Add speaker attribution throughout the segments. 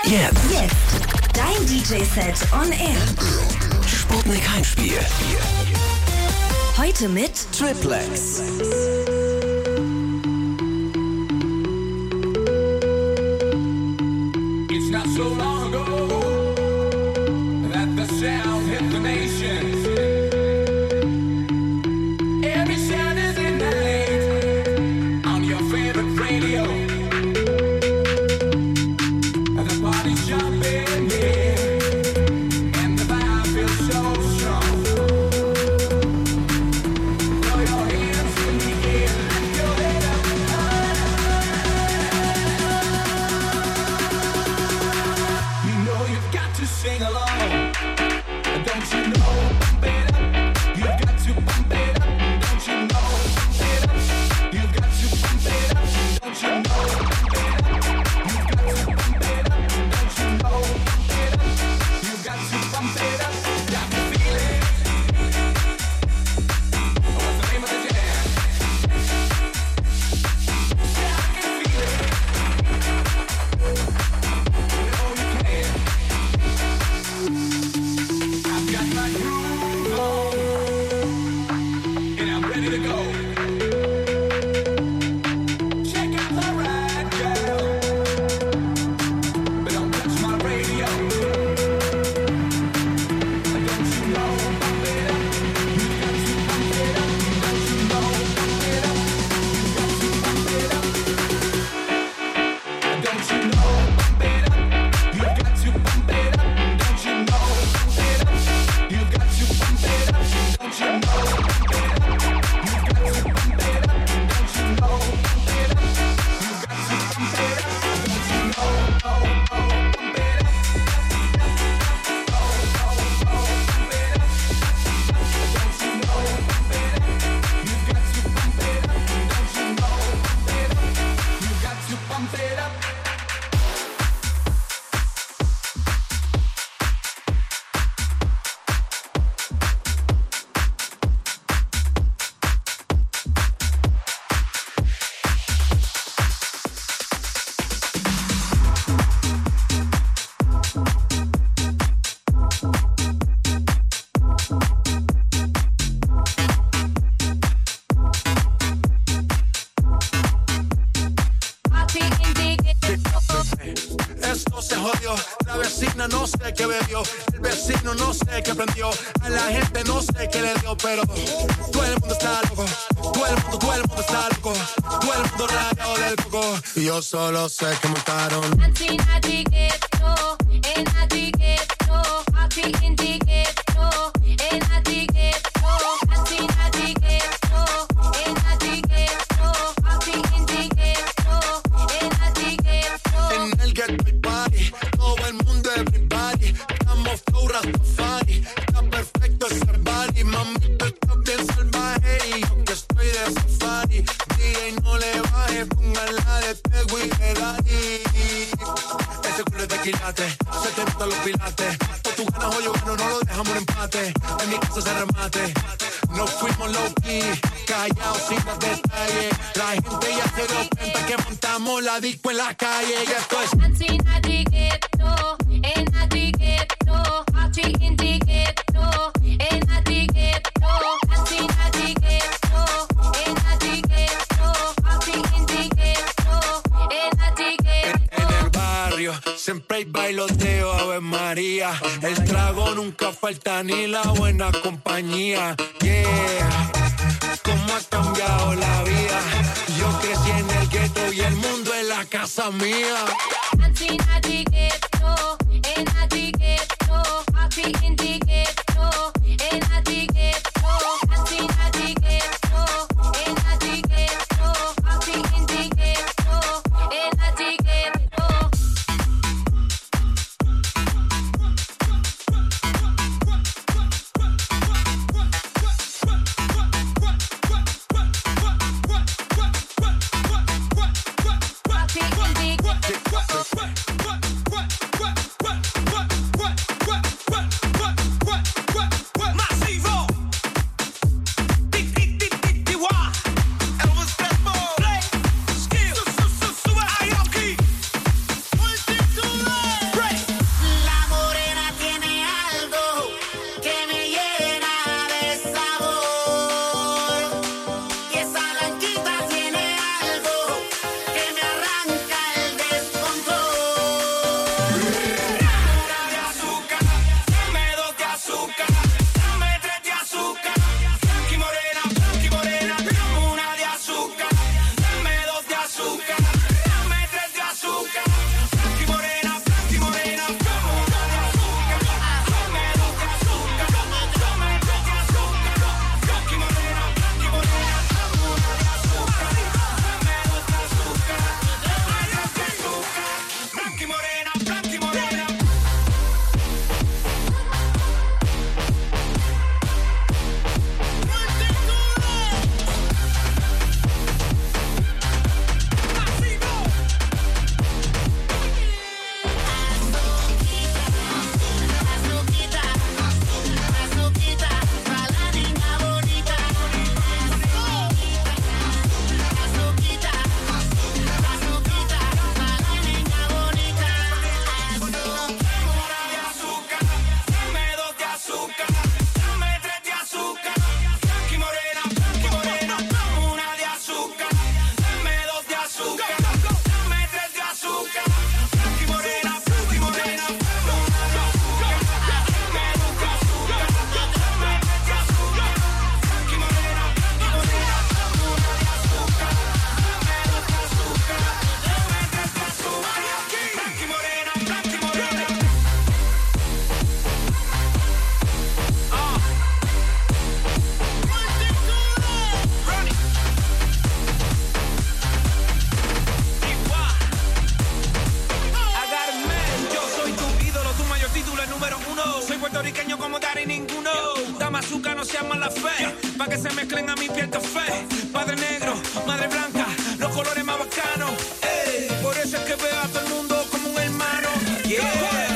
Speaker 1: Jetzt. Dein DJ-Set on Air.
Speaker 2: Sputnik Heimspiel.
Speaker 1: Heute mit
Speaker 2: Triplex.
Speaker 3: It's not so long ago that the sound hit the nation. Every Saturday night on your favorite radio. The party's jumping in and the vibe feels so strong. Throw your hands in the air, lift your head up high. You know you've got to sing along. Don't you know? Pump it up. You've got to pump it up. Don't you know? Pump it up. You've got to pump it up. Don't you know? Pump it up. You've got to pump it up. Don't you know? Pump it up. You've got to pump it up. Got to feel it. What's the name of the jam? Yeah, I can feel it. You know you can. I've got my groove on, and I'm ready to go. Check out the ride, girl, but don't touch my radio. Don't you know? Pump it up. You got to pump it up. Don't you know? Pump it up. You got to pump it up. Don't you know? Pump it up. You got to pump it up. Don't you know? Pump it up. You got to pump it up. Don't you know? Pump it up. You got to pump it up. Don't you know? Pump it up. You got to pump it up. Don't you know? Pump it up. Pump it up. Don't you know? Pump it up. You got to pump it up. Don't you know? Pump it up. You got to pump it up.
Speaker 4: Esto se jodió, la vecina no sé qué bebió, el vecino no sé qué prendió, a la gente no sé qué le dio, pero todo el mundo está loco, todo el mundo está loco, todo el mundo rayado del coco, y yo solo sé que montaron. En el ghetto hay party, todo el mundo everybody, estamos flow Rastafari, está perfecto ese body, mamita está bien salvaje y yo que estoy de safari, DJ no le baje, póngala de Tego y de Daddy. Ese culo es de quilate, se te notan los pilates, o tú ganas o yo gano, no lo dejamos en empate, en mi casa se remate, no fuimos low key, callados sin los detalles, la gente ya se dio cuenta que montamos la disco en la calle, y esto es en el barrio, siempre hay bailoteo, Ave María, el trago nunca falta ni la buena compañía, yeah, cómo ha cambiado la vida, yo crecí en el gueto y el mundo es la casa mía.
Speaker 3: Soy puertorriqueño como Dari ninguno. Dama azúcar, no sean mala fe. Pa' que se mezclen a mi piel café. Padre negro, madre blanca, los colores más bacanos. Por eso es que veo a todo el mundo como un hermano. Yeah.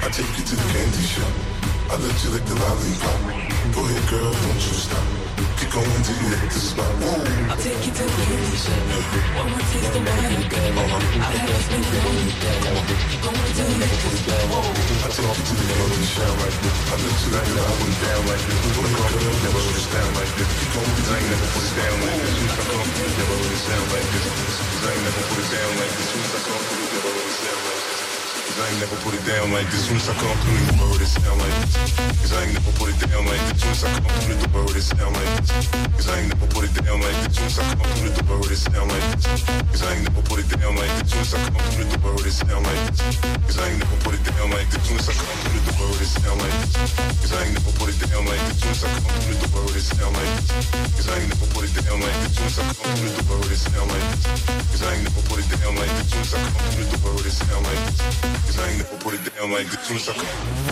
Speaker 5: I take you to the candy shop. I let you lick the lollipop. Go ahead, girl, don't you stop. Keep going till you hit the spot. Whoa.
Speaker 3: I'll take you to the candy shop. One more taste of my honey, girl. I'll have you spending on you, girl. Keep going till you hit the spot. Whoa.
Speaker 5: I take you to the candy shop like this. I let you lick the lollipop down like this. Go ahead, girl, never let it down like this. Keep going till I ain't never put it down like this. Soon as I come through, never let it sound like this. Cause I ain't never put it down like this. Soon as I come through, never let it sound like this. Cause I ain't never put it down like this. Soon as I come through, the word it sound like this. Cause I ain't never put it down like this. Soon as I come through, the word it sound like this. Cause I ain't never put it down like this. Soon as I come through, the word it sound like this. Cause I ain't never put it down like this. Soon as I come through, the word it sound like this. Cause I ain't never put it down like this. Soon as I come through, the word it sound like this. Cause I ain't never put it down like this. Soon as I come through, the word it sound like this. Cause I ain't never put it down like this. Soon as I come through, the word it sound like this. Cause I ain't never put it down like this. Soon as I come through, the word it sound like this. Cause I ain't never put it down like this. Soon as I come.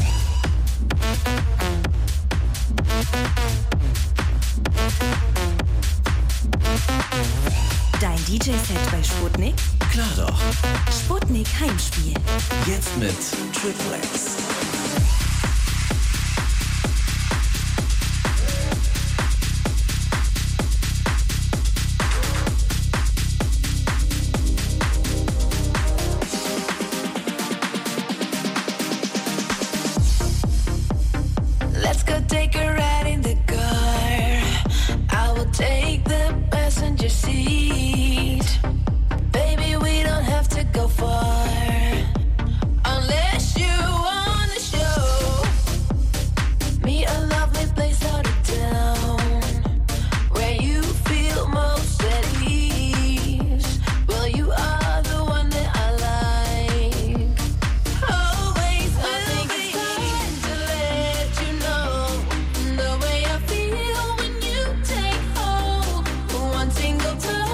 Speaker 1: Dein DJ-Set bei Sputnik?
Speaker 2: Klar doch.
Speaker 1: Sputnik Heimspiel.
Speaker 2: Jetzt mit Triple X.
Speaker 6: Let's go take a ride in the car. I will take the passenger seat. Baby, we don't have to go far unless you wanna show me a lovely place out of town where you feel most at ease. Well, you are the one that I like. Always will be to let you know the way I feel when you take hold. One single time.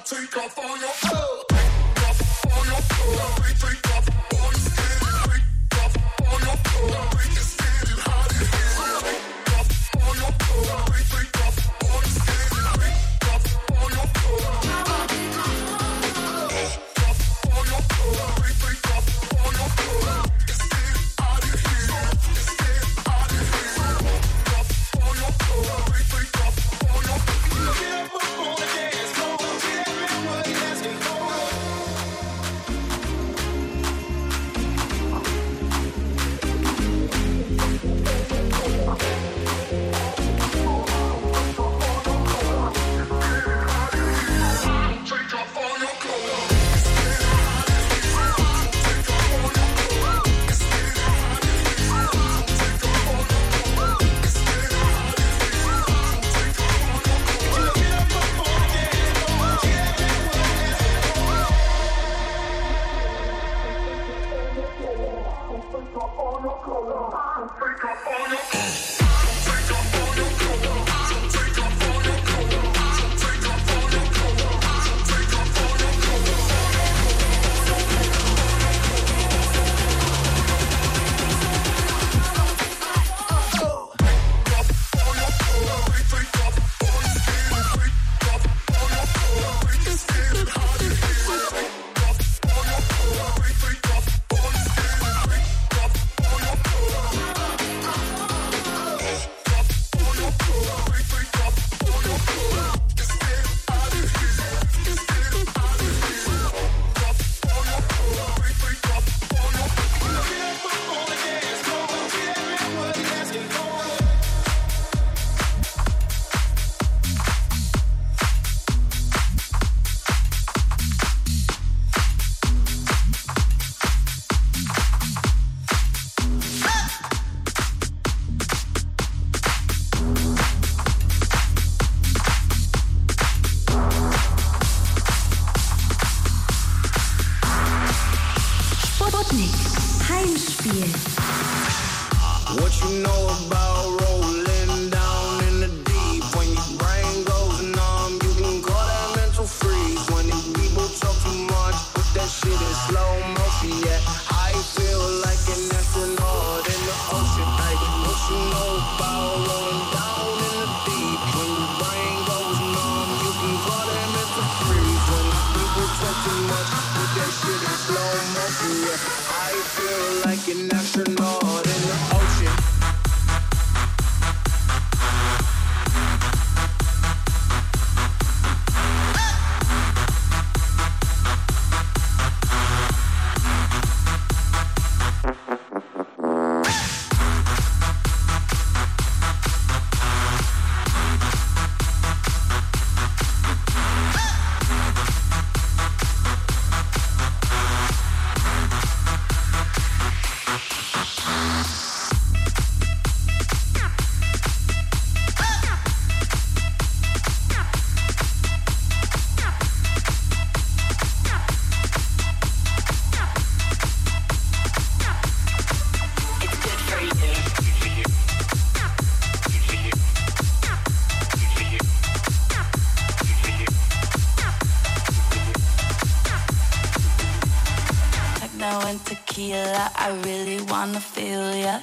Speaker 4: take off all your clothes. Take off all your clothes. Take off all your skin. Take off all your clothes. It's getting hot in here. Take off all your clothes. Take off all your skin. Take off all your clothes. Take off all your clothes. Take off all your clothes. It's getting hot in here. It's getting hot in here. Take off all your clothes. Take off all your clothes. Get up on the dance floor. Get everybody asking for take off all your clothes.
Speaker 1: Sputnik Heimspiel.
Speaker 4: What you know about rolling down in the deep? When your brain goes numb, you can call that mental freeze. When these people talk too much, put that shit in slow motion. Yeah, I feel like an astronaut in the ocean. Like, what you know about rolling down in the deep? When your brain goes numb, you can call that mental freeze. When these people talk too much, put that shit in slow motion. Yeah, I feel like an astronaut in the ocean.
Speaker 6: Techno and tequila, I really wanna feel ya.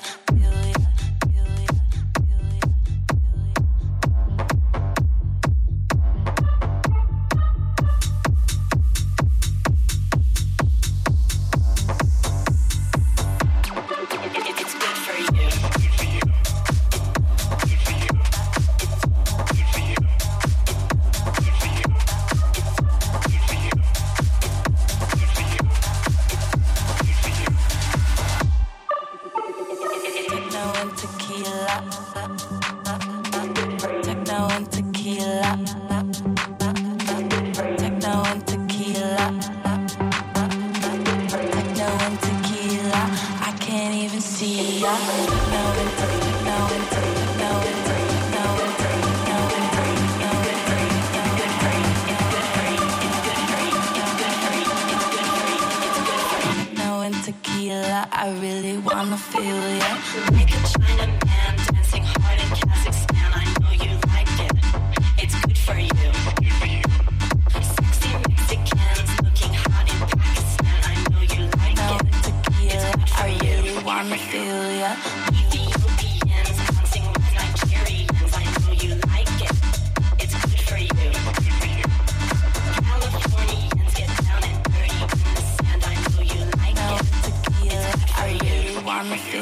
Speaker 6: I really wanna feel ya. Like a China man dancing hard in Kazakhstan. I know you like it. It's good for you. Sexy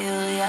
Speaker 6: feel ya.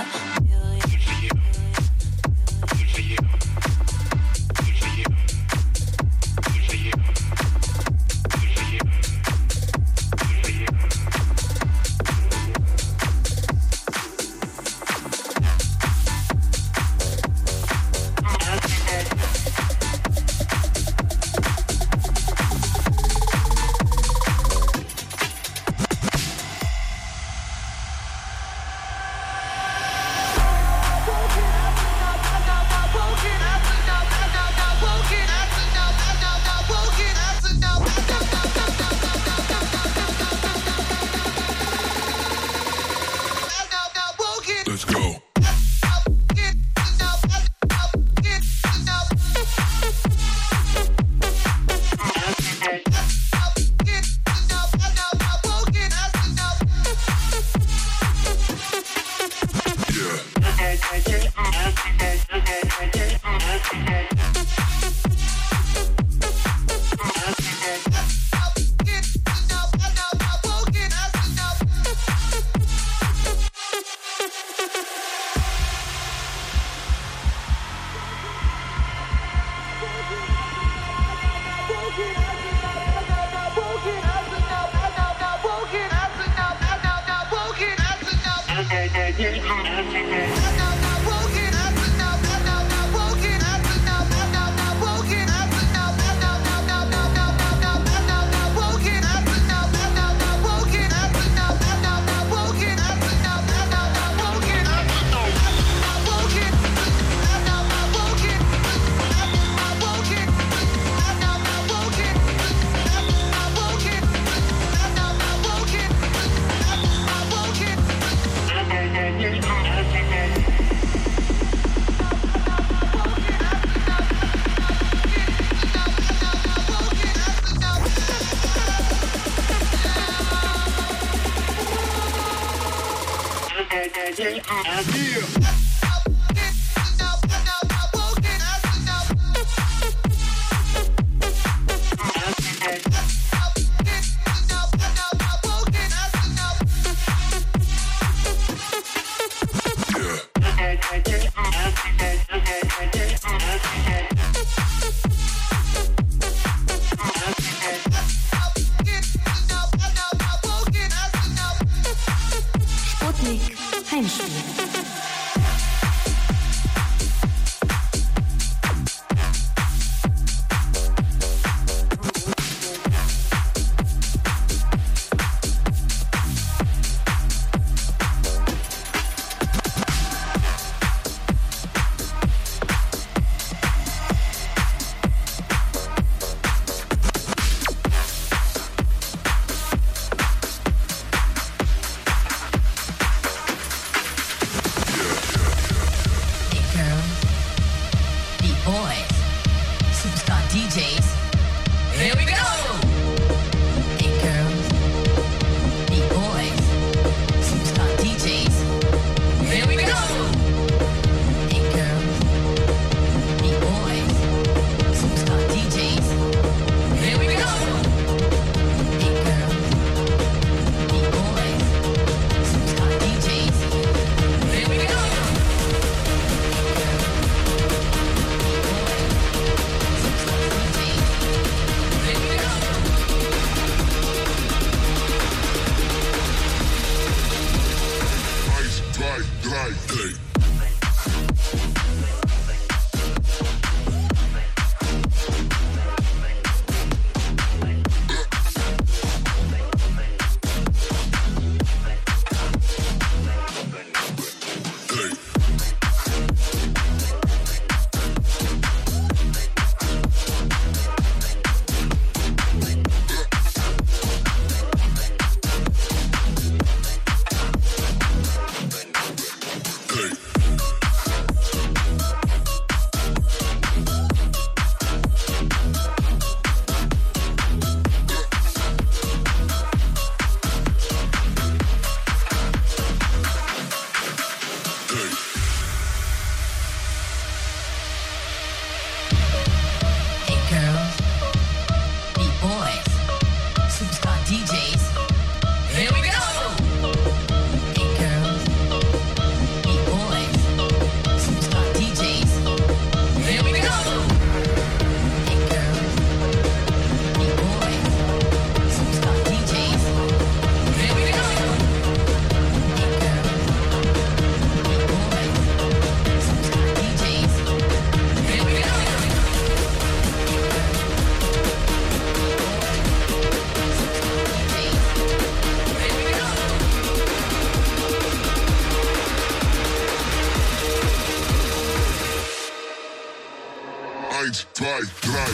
Speaker 4: 2, 3.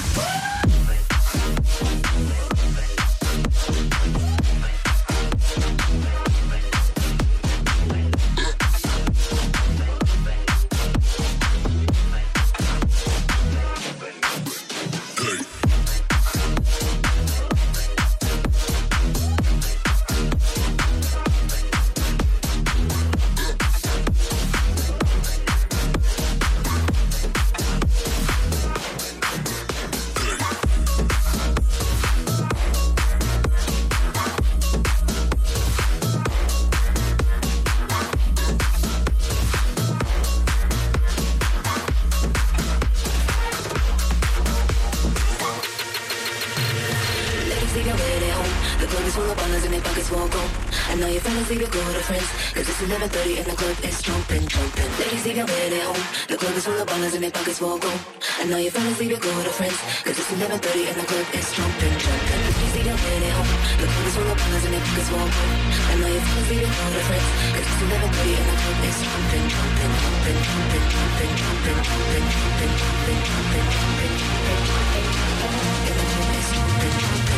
Speaker 6: Leave your girl to friends, cause it's 11:30 and the club is jumping, jumping. Ladies, leave your man at home. The club is full of ballers and their pockets won't go. I know your fellas, leave your girl to friends, cause it's 11:30 and the club is jumping, jumping. Ladies, leave your man at home. The club is full of ballers and their pockets won't go. I know your fellas, leave your girl to friends, cause it's 11:30 and the club is jumping, jumping, jumping, jumping, jumping, jumping, jumping, jumping, jumping, jumping, jumping, jumping, and the club is jumping, jumping.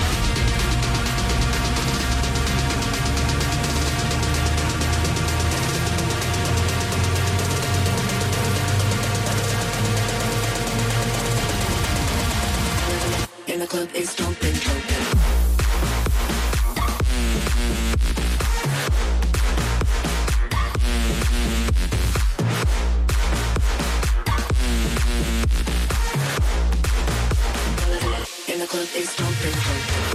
Speaker 6: And the club is jumping, jumping. And the club is jumping, jumping.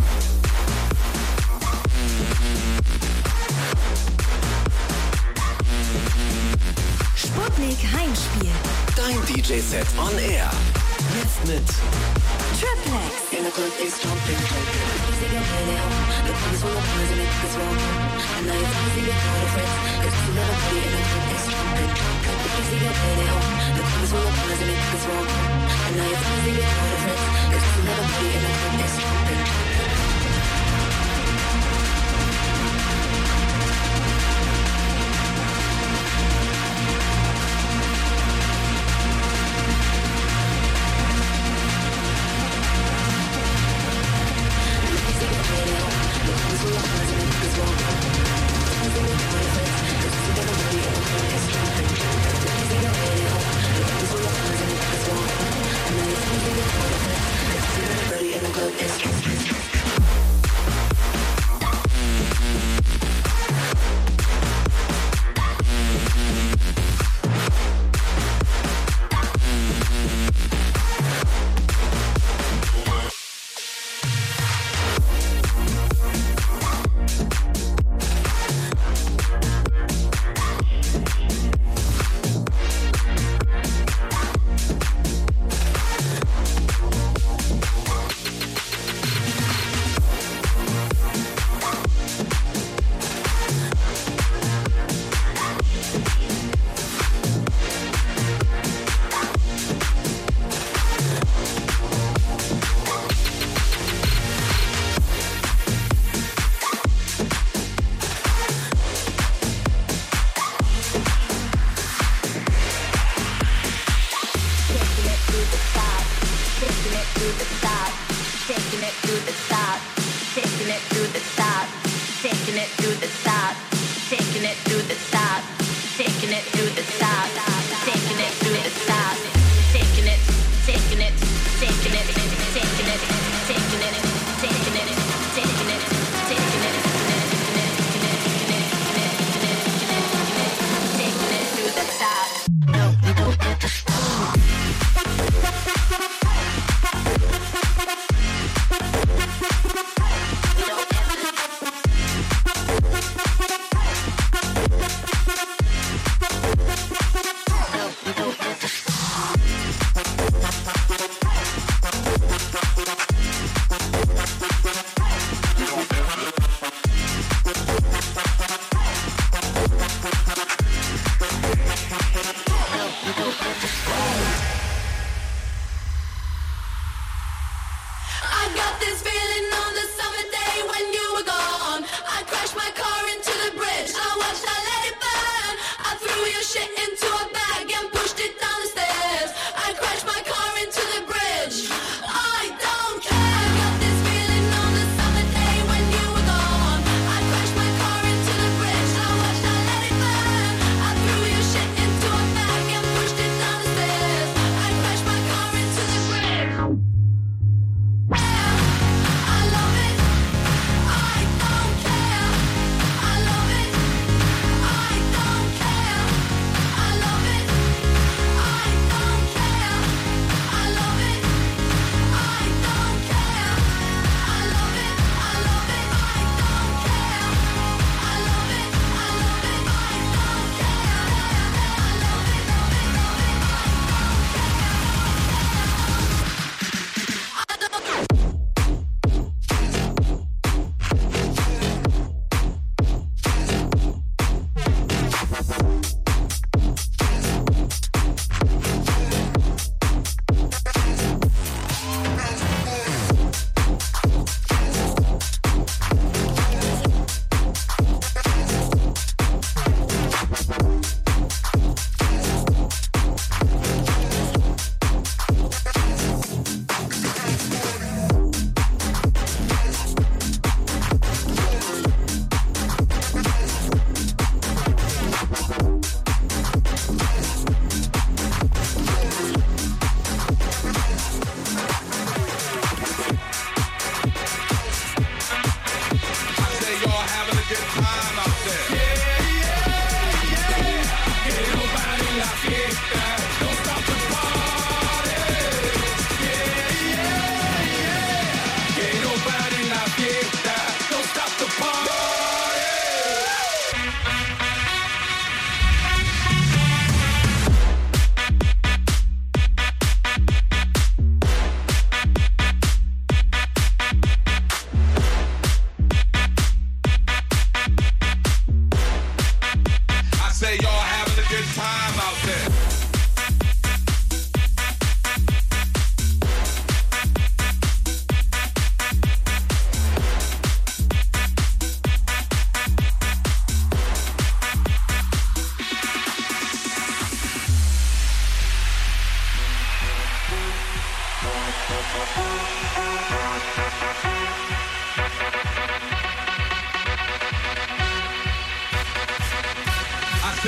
Speaker 1: Sputnik Heimspiel.
Speaker 2: Dein DJ-Set on Air. Jetzt mit
Speaker 1: Triplex.
Speaker 6: And the club is jumping, jumping. Please take your man at home. The club is full of ballers and it's wrong. I know your friends, leave your girl to friends, cause it's 11:30 and the club is jumping, jumping. Please take your man at home. The club is full of ballers and it's wrong. I know your friends, leave your girl to friends, cause it's 11:30 and the club is jumping, jumping.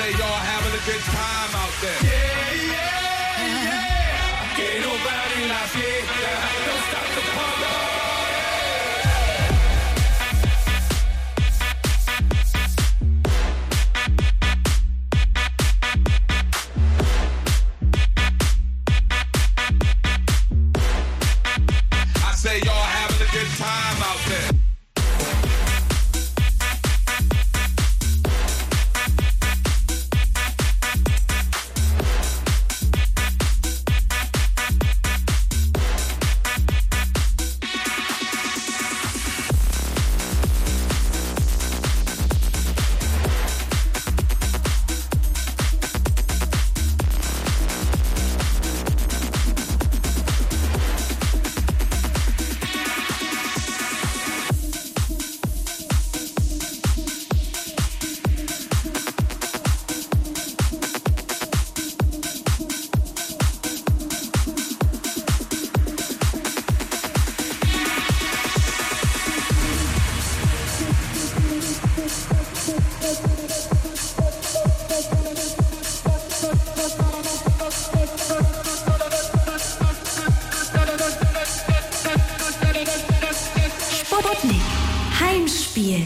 Speaker 3: say y'all having a good time out there. Yeah, yeah, yeah. Que nobody la fiesta. Don't stop the party. Say y'all having a good time out there.
Speaker 1: Sputnik Heimspiel.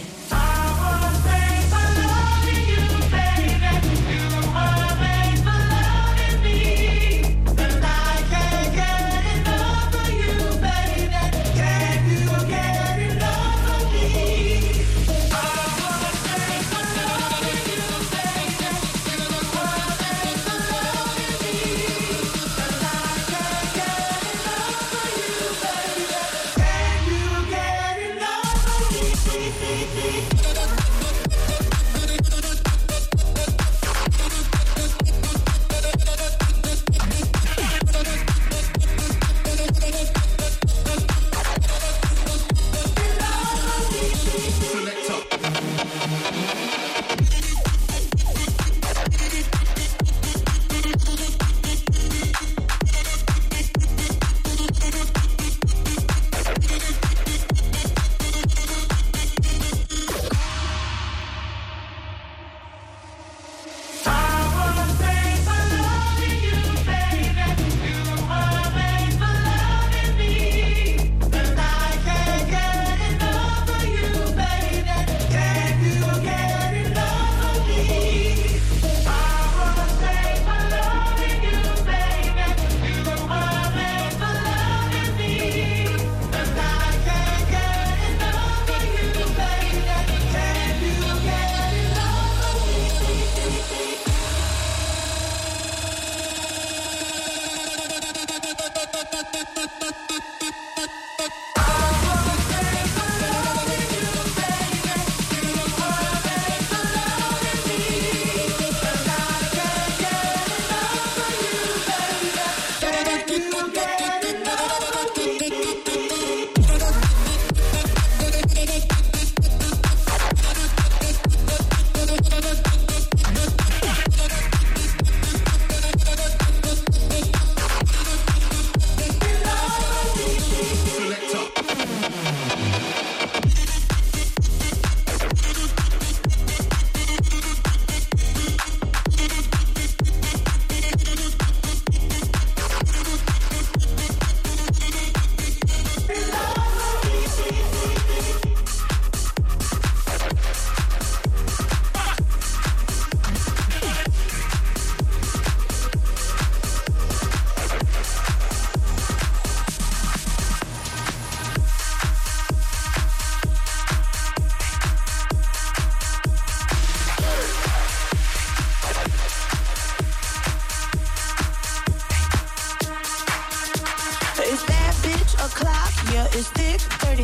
Speaker 6: It's thick 30.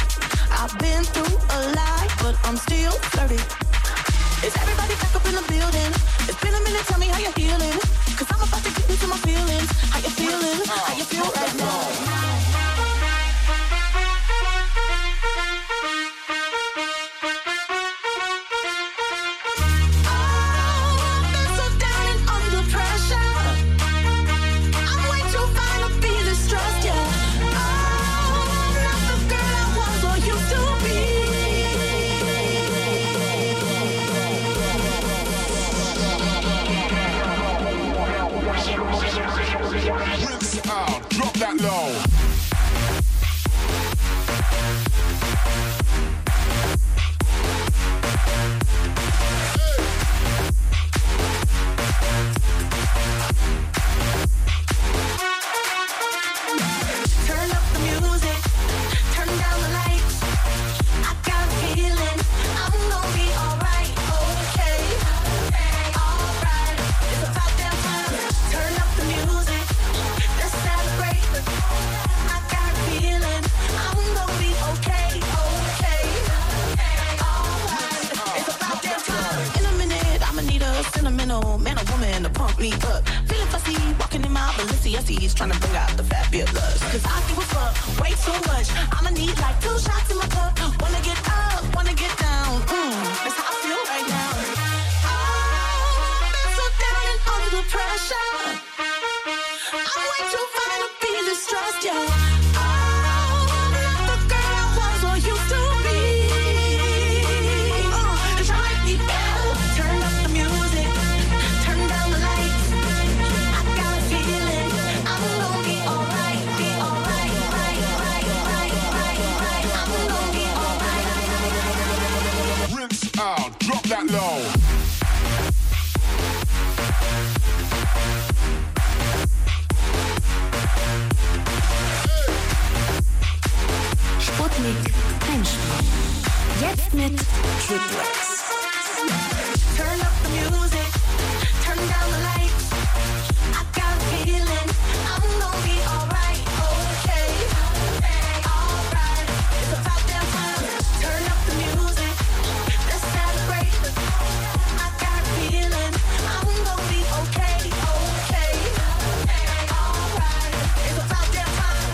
Speaker 6: I've been through a lot, but I'm still 30. Is everybody back up in the building? It's been a minute, tell me how you're feeling. Cause I'm about to get into my feelings. How you feeling? How you feel right now?
Speaker 7: sentimental man or woman to pump me up. Feeling fussy, walking in my Balenciennes, trying to bring out the fat beer lust. Cause I give a fuck way too much. I'ma need like 2 shots in my cup. Wanna get up, wanna get down. That's how I feel right now. I'm so down and under pressure. I'm way too fine to be distressed, yo. The girl I was or used to be. Try me better. Turn up the music. Turn down the lights. I got a feeling I'm gonna be alright. Be alright, right. I'm gonna be alright.
Speaker 5: Rinse out, drop that low.
Speaker 1: Sputnik Einspruch. Jetzt mit Triplex.
Speaker 7: Turn up the music. Turn down the lights. I got a feeling I'm gonna be alright. Okay. Alright. It's about damn time. Turn up the music. Let's celebrate. I got a feeling I'm gonna be okay. Okay. Alright. It's about damn time.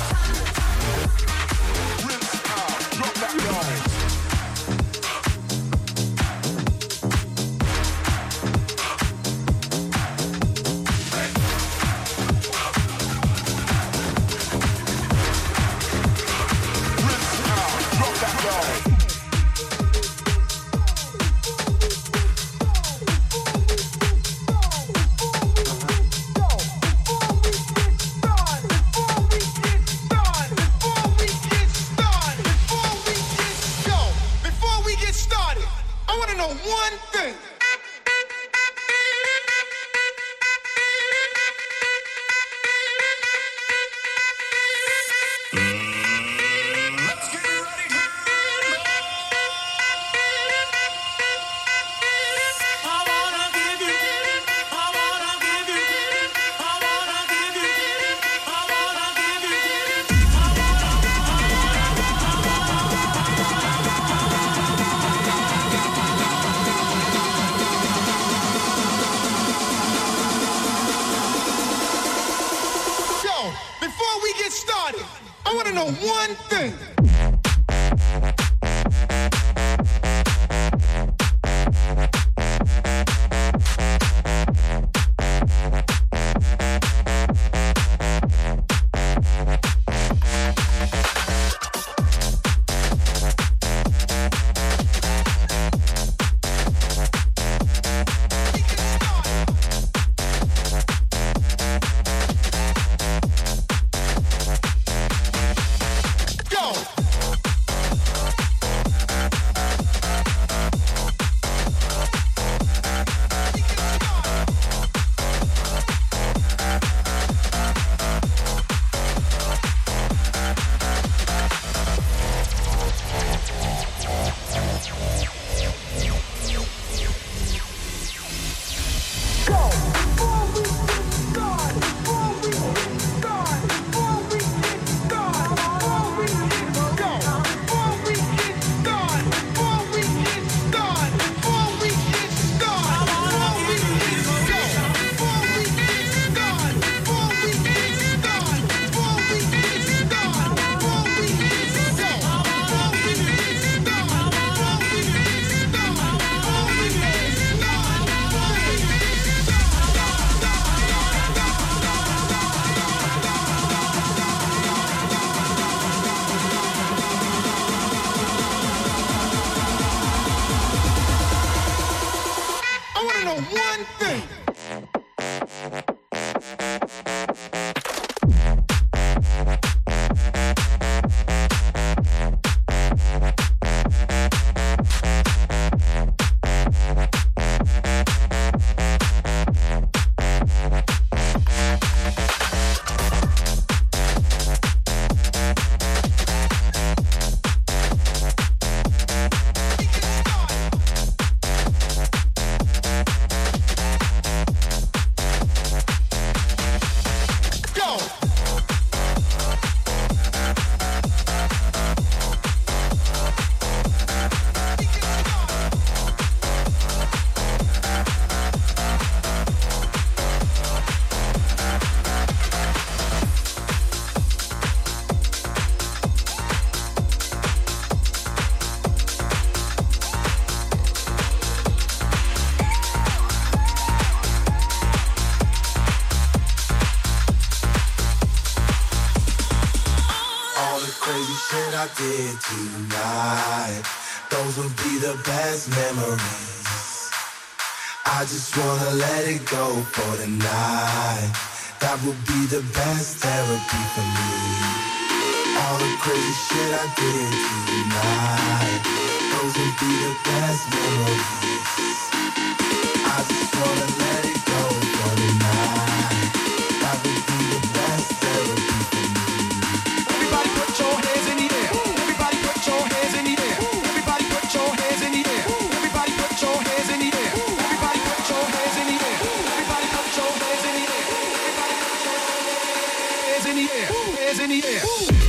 Speaker 5: Rinse out, drop that low.
Speaker 3: Before we get started, I want to know one thing. Let's get ready to rumble. I wanna give you, I wanna give you, I wanna give you, I wanna give you, Yo, before we get started, I want to know one thing. Go. one thing.
Speaker 4: did tonight, those would be the best memories. I just wanna let it go for the night. That would be the best therapy for me. All the crazy shit I did tonight, those would be the best memories. I just wanna let it go for the night. That would be the best therapy for me.
Speaker 3: Everybody put your hands in the air. Everybody put your hands in the air. Everybody put your hands in the air. Everybody put your hands in the air. Everybody put your hands in the air. Everybody put your hands in the air. Everybody put your hands in the air. Hands in the air.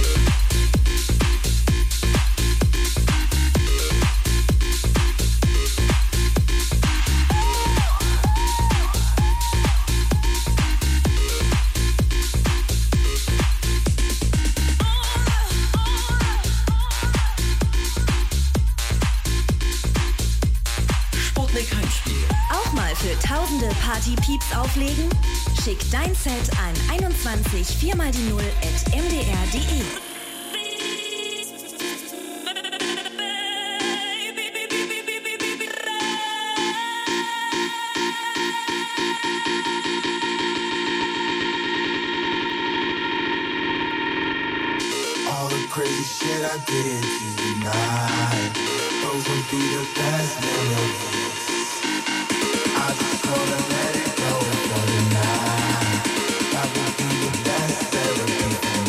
Speaker 1: Auch mal für tausende Party-Pieps auflegen? Schick dein Set an 21 4x0@mdr.de.
Speaker 4: All the crazy shit I did tonight, those would be the best memories. I just wanna let it go for the night. That would be the best therapy for me.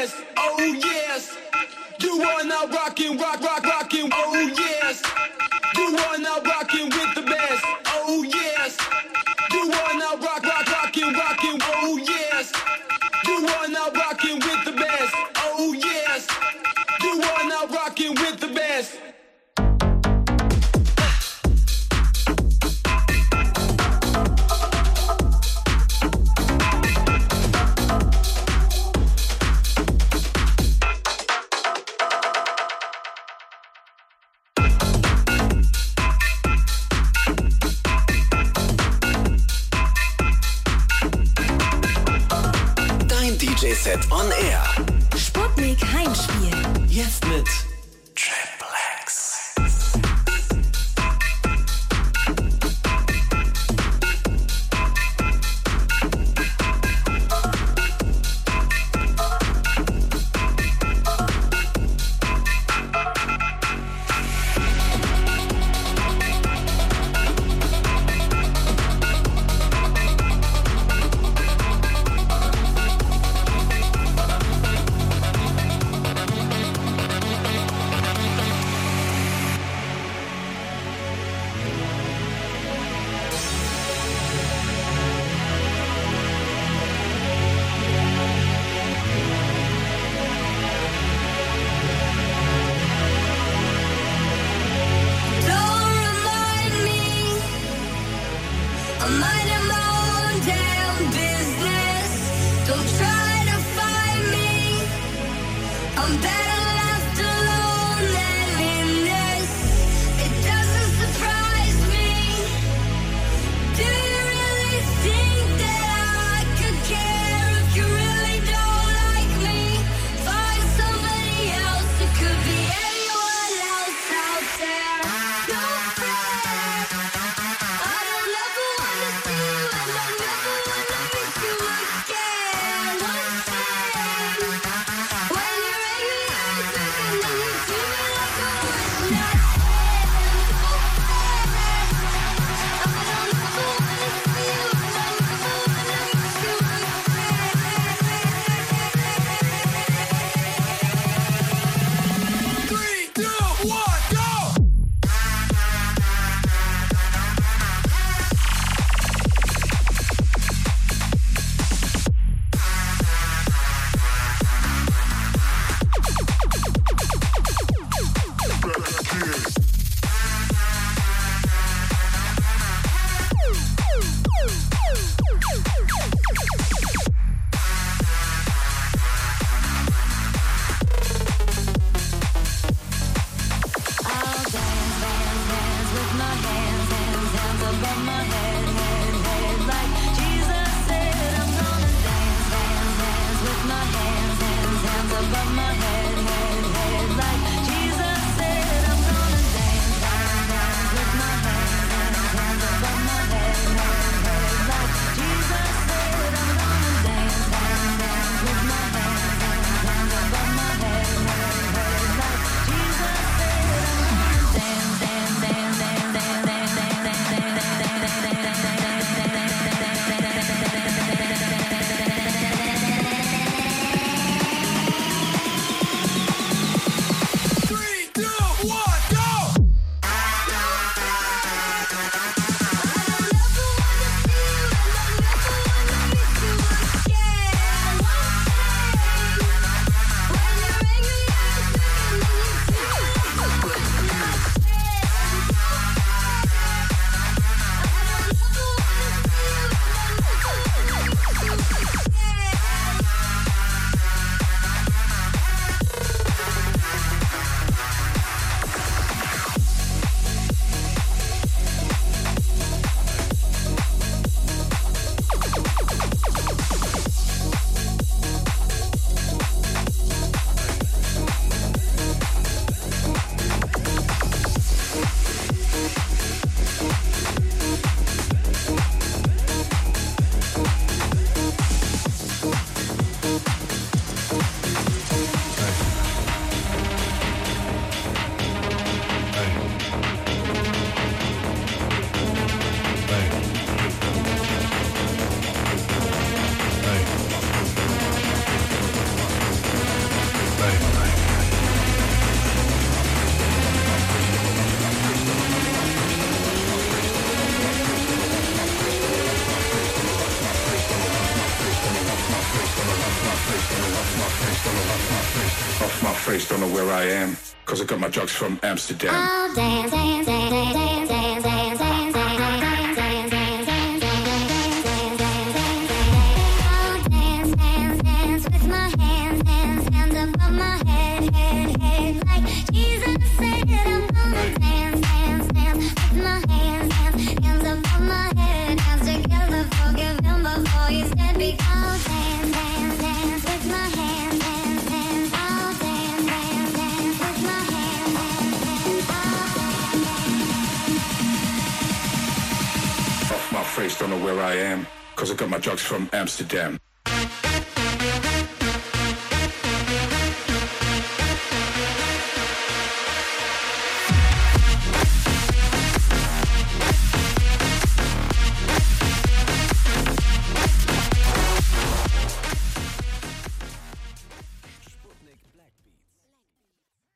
Speaker 3: best. Oh yes. You are now rocking, rocking. Oh yes. You are now rocking with the best. Oh yes. You are now rocking. Oh yes. You are now rocking with the best. Oh yes. You are now rocking with the best.
Speaker 2: DJ-Set on Air.
Speaker 1: Sputnik Heimspiel.
Speaker 2: Jetzt mit Triple X.
Speaker 5: Off my face, don't know where I am, cause I got my drugs from Amsterdam.
Speaker 8: I'll dance, dance, dance, dance, dance, dance, dance, dance, dance, dance, dance, dance, dance, I'll dance, dance, dance with my hands, hands above my head, like Jesus said, I'm gonna dance, dance, dance with my hands, hands above my head, hands together, forgive him before he's dead, because I'll dance, dance, dance with my hands, hands, I'll dance, dance, dance with my hands,
Speaker 5: Off my face, don't know where I am, cause I got my drugs from Amsterdam.